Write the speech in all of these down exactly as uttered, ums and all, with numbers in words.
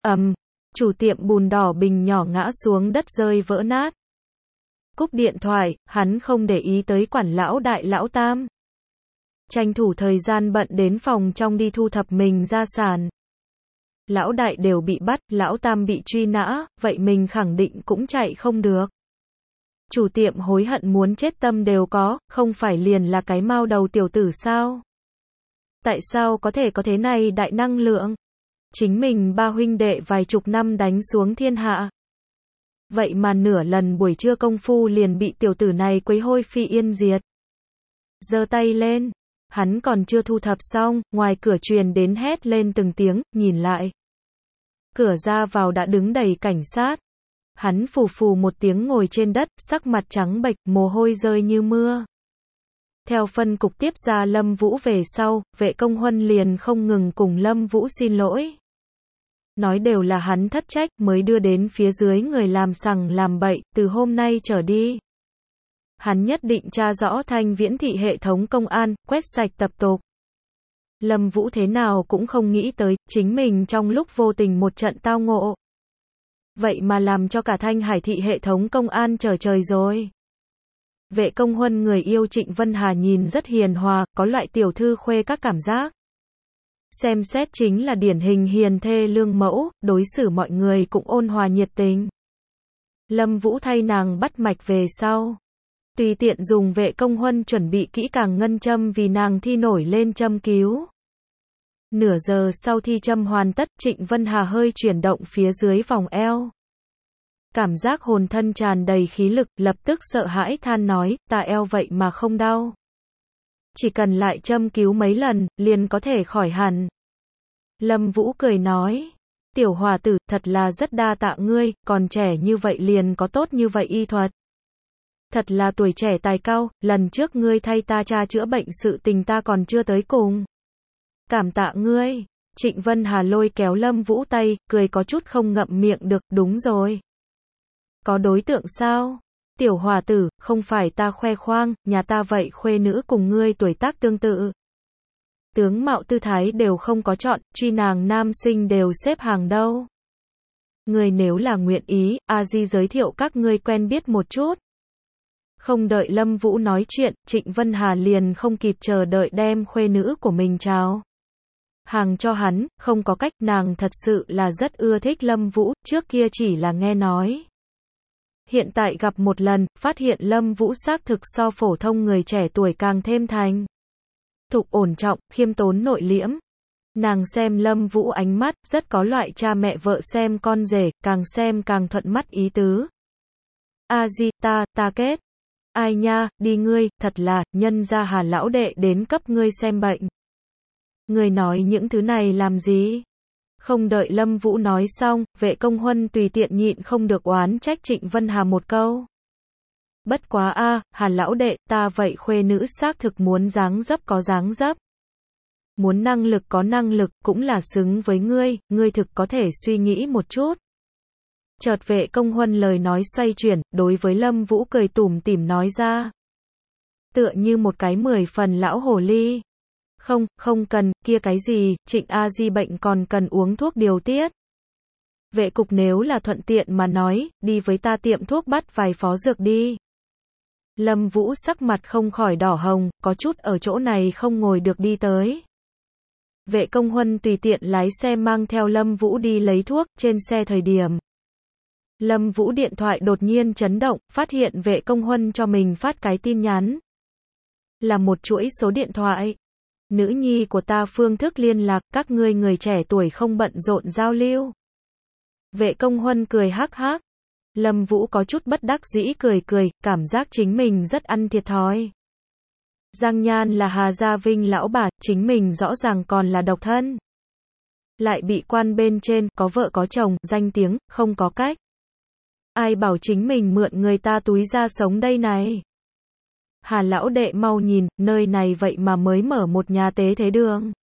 Ầm, chủ tiệm bùn đỏ bình nhỏ ngã xuống đất rơi vỡ nát. Cúp điện thoại, hắn không để ý tới quản lão đại lão tam. Tranh thủ thời gian bận đến phòng trong đi thu thập mình gia sản. Lão đại đều bị bắt, lão tam bị truy nã, vậy mình khẳng định cũng chạy không được. Chủ tiệm hối hận muốn chết tâm đều có, không phải liền là cái mao đầu tiểu tử sao? Tại sao có thể có thế này đại năng lượng? Chính mình ba huynh đệ vài chục năm đánh xuống thiên hạ. Vậy mà nửa lần buổi trưa công phu liền bị tiểu tử này quấy hôi phi yên diệt. Giơ tay lên, hắn còn chưa thu thập xong, ngoài cửa truyền đến hét lên từng tiếng, nhìn lại. Cửa ra vào đã đứng đầy cảnh sát. Hắn phù phù một tiếng ngồi trên đất, sắc mặt trắng bệch, mồ hôi rơi như mưa. Theo phân cục tiếp ra Lâm Vũ về sau, vệ công huân liền không ngừng cùng Lâm Vũ xin lỗi. Nói đều là hắn thất trách mới đưa đến phía dưới người làm sằng làm bậy, từ hôm nay trở đi. Hắn nhất định tra rõ Thanh Viễn thị hệ thống công an, quét sạch tập tục. Lâm Vũ thế nào cũng không nghĩ tới, chính mình trong lúc vô tình một trận tao ngộ. Vậy mà làm cho cả Thanh Hải thị hệ thống công an trở trời rồi. Vệ công huân người yêu Trịnh Vân Hà nhìn rất hiền hòa, có loại tiểu thư khuê các cảm giác. Xem xét chính là điển hình hiền thê lương mẫu, đối xử mọi người cũng ôn hòa nhiệt tình. Lâm Vũ thay nàng bắt mạch về sau. Tùy tiện dùng vệ công huân chuẩn bị kỹ càng ngân châm vì nàng thi nổi lên châm cứu. Nửa giờ sau thi châm hoàn tất, Trịnh Vân Hà hơi chuyển động phía dưới vòng eo. Cảm giác hồn thân tràn đầy khí lực, lập tức sợ hãi than nói, ta eo vậy mà không đau. Chỉ cần lại châm cứu mấy lần, liền có thể khỏi hẳn. Lâm Vũ cười nói, tiểu hòa tử, thật là rất đa tạ ngươi, còn trẻ như vậy liền có tốt như vậy y thuật. Thật là tuổi trẻ tài cao, lần trước ngươi thay ta tra chữa bệnh sự tình ta còn chưa tới cùng. Cảm tạ ngươi. Trịnh Vân Hà lôi kéo Lâm Vũ tay, cười có chút không ngậm miệng được, đúng rồi. Có đối tượng sao? Tiểu hòa tử, không phải ta khoe khoang, nhà ta vậy khuê nữ cùng ngươi tuổi tác tương tự. Tướng mạo tư thái đều không có chọn, truy nàng nam sinh đều xếp hàng đâu. Ngươi nếu là nguyện ý, A Di giới thiệu các ngươi quen biết một chút. Không đợi Lâm Vũ nói chuyện, Trịnh Vân Hà liền không kịp chờ đợi đem khuê nữ của mình chào hàng cho hắn, không có cách, nàng thật sự là rất ưa thích Lâm Vũ, trước kia chỉ là nghe nói. Hiện tại gặp một lần, phát hiện Lâm Vũ xác thực so phổ thông người trẻ tuổi càng thêm thành thục ổn trọng, khiêm tốn nội liễm. Nàng xem Lâm Vũ ánh mắt, rất có loại cha mẹ vợ xem con rể, càng xem càng thuận mắt ý tứ. A Di, ta, ta kết. Ai nha, đi ngươi, thật là, nhân ra Hà lão đệ đến cấp ngươi xem bệnh. Ngươi nói những thứ này làm gì? Không đợi Lâm Vũ nói xong, vệ công huân tùy tiện nhịn không được oán trách Trịnh Vân Hà một câu. Bất quá a, Hà lão đệ, ta vậy khuê nữ xác thực muốn dáng dấp có dáng dấp. Muốn năng lực có năng lực, cũng là xứng với ngươi, ngươi thực có thể suy nghĩ một chút. Chợt vệ công huân lời nói xoay chuyển, đối với Lâm Vũ cười tủm tỉm nói ra. Tựa như một cái mười phần lão hồ ly. Không, không cần, kia cái gì, Trịnh A Di bệnh còn cần uống thuốc điều tiết. Vệ cục nếu là thuận tiện mà nói, đi với ta tiệm thuốc bắt vài phó dược đi. Lâm Vũ sắc mặt không khỏi đỏ hồng, có chút ở chỗ này không ngồi được đi tới. Vệ công huân tùy tiện lái xe mang theo Lâm Vũ đi lấy thuốc, trên xe thời điểm. Lâm Vũ điện thoại đột nhiên chấn động, phát hiện vệ công huân cho mình phát cái tin nhắn. Là một chuỗi số điện thoại. Nữ nhi của ta phương thức liên lạc, các ngươi người trẻ tuổi không bận rộn giao lưu. Vệ công huân cười hắc hắc. Lâm Vũ có chút bất đắc dĩ cười cười, cảm giác chính mình rất ăn thiệt thòi. Giang Nhan là Hà Gia Vinh lão bà, chính mình rõ ràng còn là độc thân. Lại bị quan bên trên, có vợ có chồng, danh tiếng, không có cách. Ai bảo chính mình mượn người ta túi ra sống đây này. Hà lão đệ mau nhìn, nơi này vậy mà mới mở một nhà tế thế đường.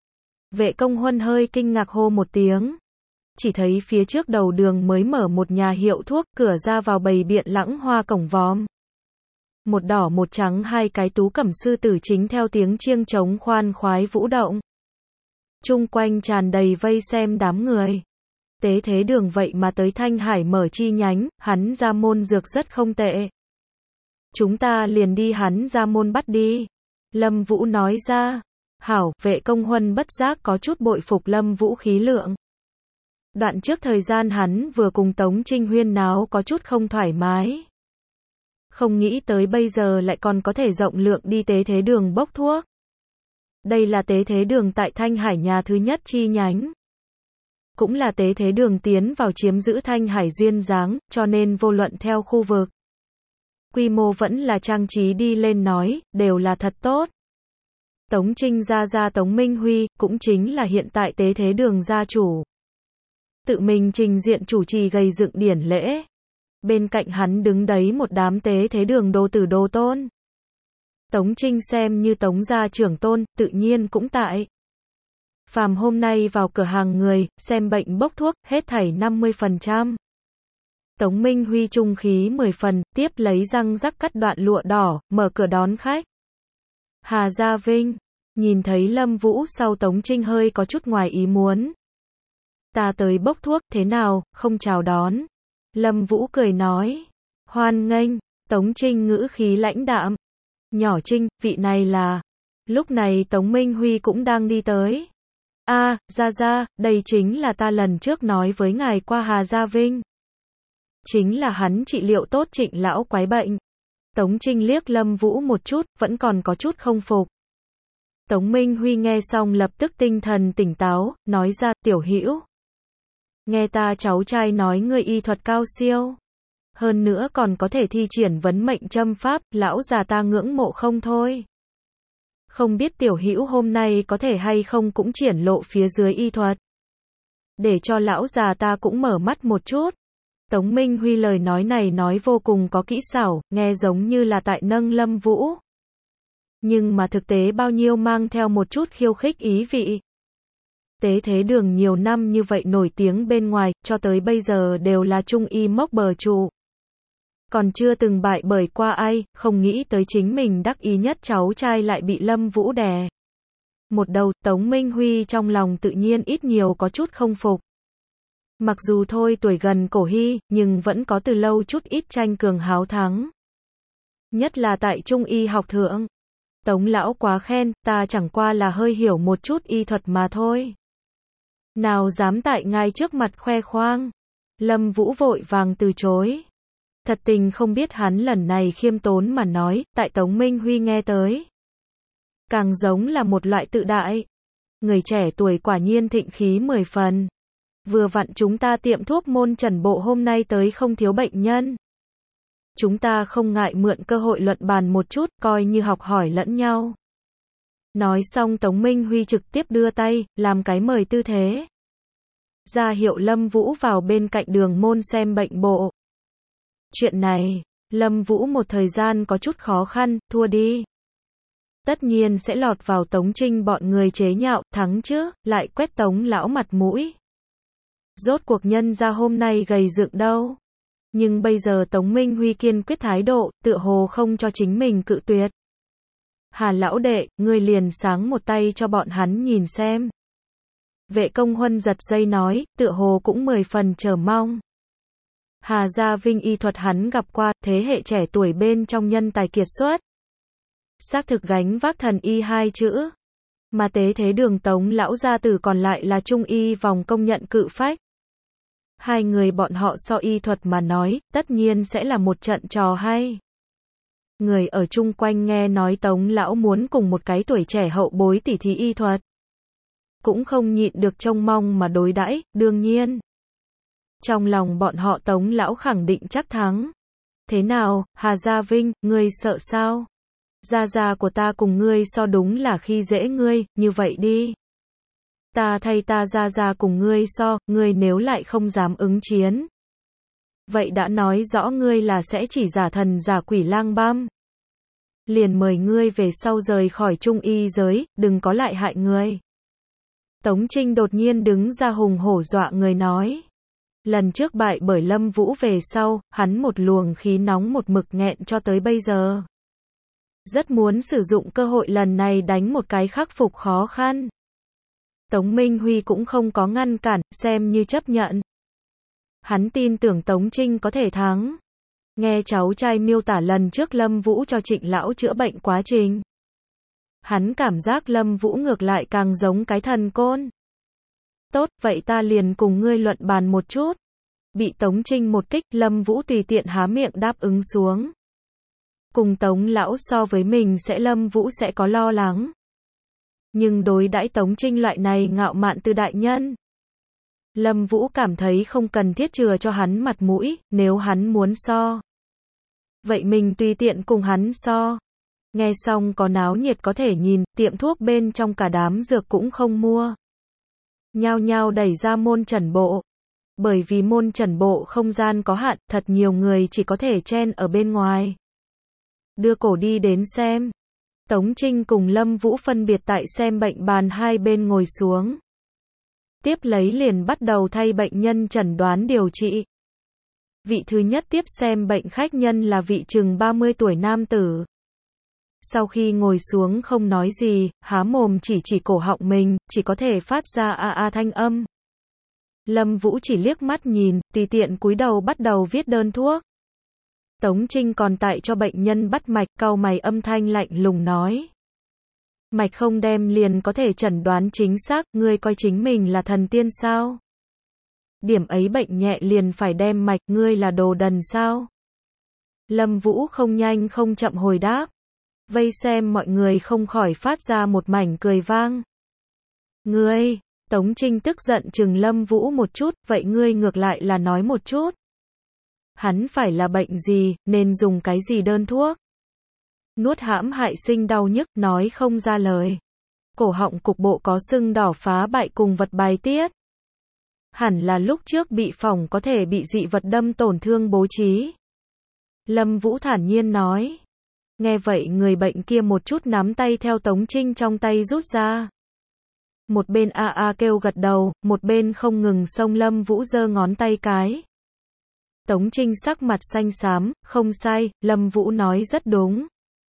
Vệ công huân hơi kinh ngạc hô một tiếng. Chỉ thấy phía trước đầu đường mới mở một nhà hiệu thuốc, cửa ra vào bày biện lãng hoa cổng vòm. Một đỏ một trắng hai cái tú cẩm sư tử chính theo tiếng chiêng trống khoan khoái vũ động. Chung quanh tràn đầy vây xem đám người. Tế Thế Đường vậy mà tới Thanh Hải mở chi nhánh, hắn ra môn dược rất không tệ. Chúng ta liền đi hắn ra môn bắt đi. Lâm Vũ nói ra. Hảo, Vệ Công Huân bất giác có chút bội phục Lâm Vũ khí lượng. Đoạn trước thời gian hắn vừa cùng Tống Trinh huyên náo có chút không thoải mái. Không nghĩ tới bây giờ lại còn có thể rộng lượng đi Tế Thế Đường bốc thuốc. Đây là Tế Thế Đường tại Thanh Hải nhà thứ nhất chi nhánh. Cũng là Tế Thế Đường tiến vào chiếm giữ Thanh Hải duyên dáng, cho nên vô luận theo khu vực. Quy mô vẫn là trang trí đi lên nói, đều là thật tốt. Tống Trinh gia gia Tống Minh Huy, cũng chính là hiện tại Tế Thế Đường gia chủ. Tự mình trình diện chủ trì gây dựng điển lễ. Bên cạnh hắn đứng đấy một đám Tế Thế Đường đô tử đô tôn. Tống Trinh xem như Tống gia trưởng tôn, tự nhiên cũng tại. Phàm hôm nay vào cửa hàng người, xem bệnh bốc thuốc, hết thảy năm mươi phần trăm. Tống Minh Huy trung khí mười phần, tiếp lấy răng rắc cắt đoạn lụa đỏ, mở cửa đón khách. Hà Gia Vinh, nhìn thấy Lâm Vũ sau Tống Trinh hơi có chút ngoài ý muốn. Ta tới bốc thuốc, thế nào, không chào đón. Lâm Vũ cười nói. Hoan nghênh, Tống Trinh ngữ khí lãnh đạm. Nhỏ Trinh, vị này là. Lúc này Tống Minh Huy cũng đang đi tới. A, Gia Gia, đây chính là ta lần trước nói với ngài qua Hà Gia Vinh. Chính là hắn trị liệu tốt Trịnh lão quái bệnh. Tống Trinh liếc Lâm Vũ một chút, vẫn còn có chút không phục. Tống Minh Huy nghe xong lập tức tinh thần tỉnh táo, nói ra, Tiểu Hữu. Nghe ta cháu trai nói ngươi y thuật cao siêu. Hơn nữa còn có thể thi triển vấn mệnh châm pháp, lão già ta ngưỡng mộ không thôi. Không biết Tiểu Hữu hôm nay có thể hay không cũng triển lộ phía dưới y thuật. Để cho lão già ta cũng mở mắt một chút. Tống Minh Huy lời nói này nói vô cùng có kỹ xảo, nghe giống như là tại nâng Lâm Vũ. Nhưng mà thực tế bao nhiêu mang theo một chút khiêu khích ý vị. Tế Thế Đường nhiều năm như vậy nổi tiếng bên ngoài, cho tới bây giờ đều là trung y mốc bờ trụ. Còn chưa từng bại bởi qua ai, không nghĩ tới chính mình đắc ý nhất cháu trai lại bị Lâm Vũ đè. Một đầu, Tống Minh Huy trong lòng tự nhiên ít nhiều có chút không phục. Mặc dù thôi tuổi gần cổ hy, nhưng vẫn có từ lâu chút ít tranh cường háo thắng. Nhất là tại trung y học thượng. Tống lão quá khen, ta chẳng qua là hơi hiểu một chút y thuật mà thôi. Nào dám tại ngài trước mặt khoe khoang. Lâm Vũ vội vàng từ chối. Thật tình không biết hắn lần này khiêm tốn mà nói, tại Tống Minh Huy nghe tới. Càng giống là một loại tự đại. Người trẻ tuổi quả nhiên thịnh khí mười phần. Vừa vặn chúng ta tiệm thuốc môn Trần Bộ hôm nay tới không thiếu bệnh nhân. Chúng ta không ngại mượn cơ hội luận bàn một chút, coi như học hỏi lẫn nhau. Nói xong Tống Minh Huy trực tiếp đưa tay, làm cái mời tư thế. Ra hiệu Lâm Vũ vào bên cạnh đường môn xem bệnh bộ. Chuyện này, Lâm Vũ một thời gian có chút khó khăn, thua đi. Tất nhiên sẽ lọt vào Tống Trinh bọn người chế nhạo, thắng chứ, lại quét Tống lão mặt mũi. Rốt cuộc nhân ra hôm nay gầy dựng đâu. Nhưng bây giờ Tống Minh Huy kiên quyết thái độ, tựa hồ không cho chính mình cự tuyệt. Hà lão đệ, ngươi liền sáng một tay cho bọn hắn nhìn xem. Vệ Công Huân giật dây nói, tựa hồ cũng mười phần chờ mong. Hà Gia Vinh y thuật hắn gặp qua, thế hệ trẻ tuổi bên trong nhân tài kiệt xuất. Xác thực gánh vác thần y hai chữ. Mà Tế Thế Đường Tống lão gia tử còn lại là trung y vòng công nhận cự phách. Hai người bọn họ so y thuật mà nói, tất nhiên sẽ là một trận trò hay. Người ở chung quanh nghe nói Tống lão muốn cùng một cái tuổi trẻ hậu bối tỉ thí y thuật. Cũng không nhịn được trông mong mà đối đãi, đương nhiên. Trong lòng bọn họ Tống lão khẳng định chắc thắng. Thế nào, Hà Gia Vinh, ngươi sợ sao? Gia gia của ta cùng ngươi so đúng là khi dễ ngươi, như vậy đi. Ta thay ta gia gia cùng ngươi so, ngươi nếu lại không dám ứng chiến. Vậy đã nói rõ ngươi là sẽ chỉ giả thần giả quỷ lang băm. Liền mời ngươi về sau rời khỏi trung y giới, đừng có lại hại người. Tống Trinh đột nhiên đứng ra hùng hổ dọa người nói. Lần trước bại bởi Lâm Vũ về sau, hắn một luồng khí nóng một mực nghẹn cho tới bây giờ. Rất muốn sử dụng cơ hội lần này đánh một cái khắc phục khó khăn. Tống Minh Huy cũng không có ngăn cản, xem như chấp nhận. Hắn tin tưởng Tống Trinh có thể thắng. Nghe cháu trai miêu tả lần trước Lâm Vũ cho Trịnh lão chữa bệnh quá trình. Hắn cảm giác Lâm Vũ ngược lại càng giống cái thần côn. Tốt, vậy ta liền cùng ngươi luận bàn một chút. Bị Tống Trinh một kích, Lâm Vũ tùy tiện há miệng đáp ứng xuống. Cùng Tống lão so với mình sẽ Lâm Vũ sẽ có lo lắng. Nhưng đối đãi Tống Trinh loại này ngạo mạn từ đại nhân, Lâm Vũ cảm thấy không cần thiết chừa cho hắn mặt mũi, nếu hắn muốn so. Vậy mình tùy tiện cùng hắn so. Nghe xong có náo nhiệt có thể nhìn, tiệm thuốc bên trong cả đám dược cũng không mua. Nhao nhao đẩy ra môn trần bộ. Bởi vì môn trần bộ không gian có hạn, thật nhiều người chỉ có thể chen ở bên ngoài. Đưa cổ đi đến xem. Tống Trinh cùng Lâm Vũ phân biệt tại xem bệnh bàn hai bên ngồi xuống. Tiếp lấy liền bắt đầu thay bệnh nhân chẩn đoán điều trị. Vị thứ nhất tiếp xem bệnh khách nhân là vị chừng ba mươi tuổi nam tử. Sau khi ngồi xuống không nói gì, há mồm chỉ chỉ cổ họng mình, chỉ có thể phát ra a a thanh âm. Lâm Vũ chỉ liếc mắt nhìn, tùy tiện cúi đầu bắt đầu viết đơn thuốc. Tống Trinh còn tại cho bệnh nhân bắt mạch, cau mày âm thanh lạnh lùng nói. Mạch không đem liền có thể chẩn đoán chính xác, ngươi coi chính mình là thần tiên sao? Điểm ấy bệnh nhẹ liền phải đem mạch, ngươi là đồ đần sao? Lâm Vũ không nhanh không chậm hồi đáp. Vây xem mọi người không khỏi phát ra một mảnh cười vang. Ngươi, Tống Trinh tức giận chừng Lâm Vũ một chút, vậy ngươi ngược lại là nói một chút. Hắn phải là bệnh gì, nên dùng cái gì đơn thuốc? Nuốt hãm hại sinh đau nhức, nói không ra lời. Cổ họng cục bộ có sưng đỏ phá bại cùng vật bài tiết. Hẳn là lúc trước bị phỏng có thể bị dị vật đâm tổn thương bố trí. Lâm Vũ thản nhiên nói. Nghe vậy người bệnh kia một chút nắm tay theo Tống Trinh trong tay rút ra. Một bên a a kêu gật đầu, một bên không ngừng xông Lâm Vũ giơ ngón tay cái. Tống Trinh sắc mặt xanh xám, không sai, Lâm Vũ nói rất đúng.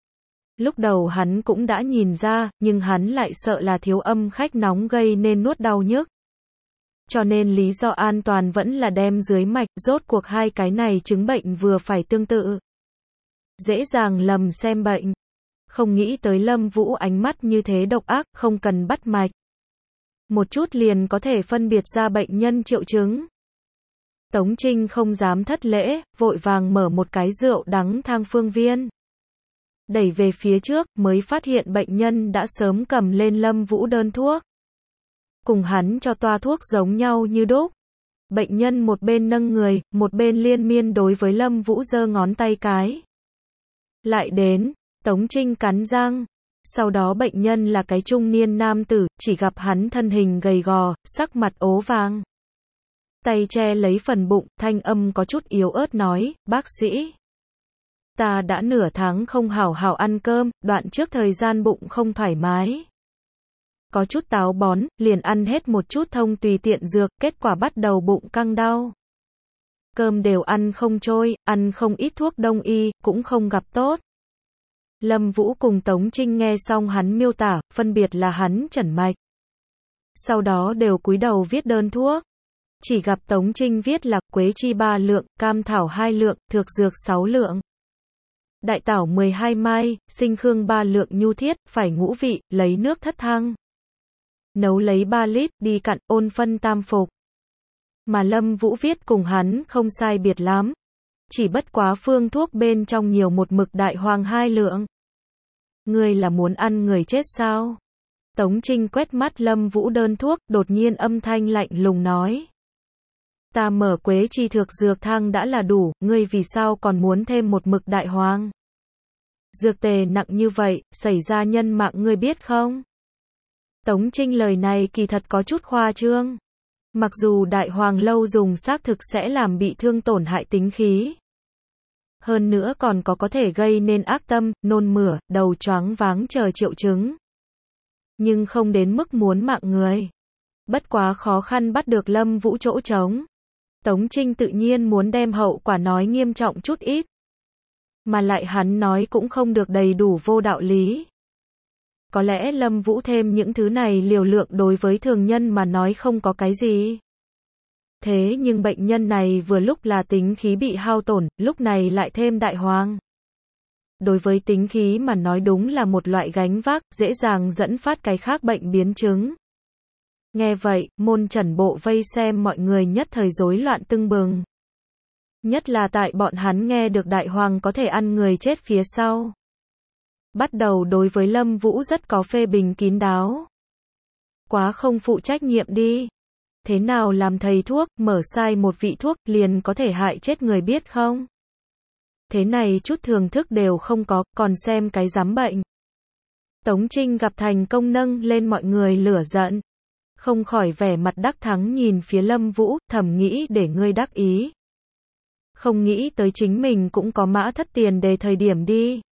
Lúc đầu hắn cũng đã nhìn ra, nhưng hắn lại sợ là thiếu âm khách nóng gây nên nuốt đau nhức. Cho nên lý do an toàn vẫn là đem dưới mạch, rốt cuộc hai cái này chứng bệnh vừa phải tương tự. Dễ dàng lầm xem bệnh. Không nghĩ tới Lâm Vũ ánh mắt như thế độc ác, không cần bắt mạch. Một chút liền có thể phân biệt ra bệnh nhân triệu chứng. Tống Trinh không dám thất lễ, vội vàng mở một cái rượu đắng thang phương viên. Đẩy về phía trước, mới phát hiện bệnh nhân đã sớm cầm lên Lâm Vũ đơn thuốc. Cùng hắn cho toa thuốc giống nhau như đúc. Bệnh nhân một bên nâng người, một bên liên miên đối với Lâm Vũ giơ ngón tay cái. Lại đến, Tống Trinh cắn răng. Sau đó bệnh nhân là cái trung niên nam tử, chỉ gặp hắn thân hình gầy gò, sắc mặt ố vàng. Tay che lấy phần bụng, thanh âm có chút yếu ớt nói, bác sĩ. Ta đã nửa tháng không hảo hảo ăn cơm, đoạn trước thời gian bụng không thoải mái. Có chút táo bón, liền ăn hết một chút thông tùy tiện dược, kết quả bắt đầu bụng căng đau. Cơm đều ăn không trôi, ăn không ít thuốc đông y, cũng không gặp tốt. Lâm Vũ cùng Tống Trinh nghe xong hắn miêu tả, phân biệt là hắn chẩn mạch. Sau đó đều cúi đầu viết đơn thuốc. Chỉ gặp Tống Trinh viết là quế chi ba lượng, cam thảo hai lượng, thược dược sáu lượng. Đại tảo mười hai mai, sinh khương ba lượng nhu thiết, phải ngũ vị, lấy nước thất thang. Nấu lấy ba lít, đi cặn, ôn phân tam phục. Mà Lâm Vũ viết cùng hắn không sai biệt lắm. Chỉ bất quá phương thuốc bên trong nhiều một mực đại hoàng hai lượng. Ngươi là muốn ăn người chết sao? Tống Trinh quét mắt Lâm Vũ đơn thuốc, đột nhiên âm thanh lạnh lùng nói. Ta mở quế chi thược dược thang đã là đủ, ngươi vì sao còn muốn thêm một mực đại hoàng? Dược tề nặng như vậy, xảy ra nhân mạng ngươi biết không? Tống Trinh lời này kỳ thật có chút khoa trương. Mặc dù đại hoàng lâu dùng xác thực sẽ làm bị thương tổn hại tính khí. Hơn nữa còn có có thể gây nên ác tâm, nôn mửa, đầu choáng váng chờ triệu chứng. Nhưng không đến mức muốn mạng người. Bất quá khó khăn bắt được Lâm Vũ chỗ trống. Tống Trinh tự nhiên muốn đem hậu quả nói nghiêm trọng chút ít. Mà lại hắn nói cũng không được đầy đủ vô đạo lý. Có lẽ Lâm Vũ thêm những thứ này liều lượng đối với thường nhân mà nói không có cái gì. Thế nhưng bệnh nhân này vừa lúc là tính khí bị hao tổn, lúc này lại thêm đại hoàng. Đối với tính khí mà nói đúng là một loại gánh vác, dễ dàng dẫn phát cái khác bệnh biến chứng. Nghe vậy, môn trần bộ vây xem mọi người nhất thời rối loạn tưng bừng. Nhất là tại bọn hắn nghe được đại hoàng có thể ăn người chết phía sau. Bắt đầu đối với Lâm Vũ rất có phê bình kín đáo. Quá không phụ trách nhiệm đi. Thế nào làm thầy thuốc, mở sai một vị thuốc, liền có thể hại chết người biết không? Thế này chút thường thức đều không có, còn xem cái giám bệnh. Tống Trinh gặp thành công nâng lên mọi người lửa giận. Không khỏi vẻ mặt đắc thắng nhìn phía Lâm Vũ, thầm nghĩ để ngươi đắc ý. Không nghĩ tới chính mình cũng có mã thất tiền đề thời điểm đi.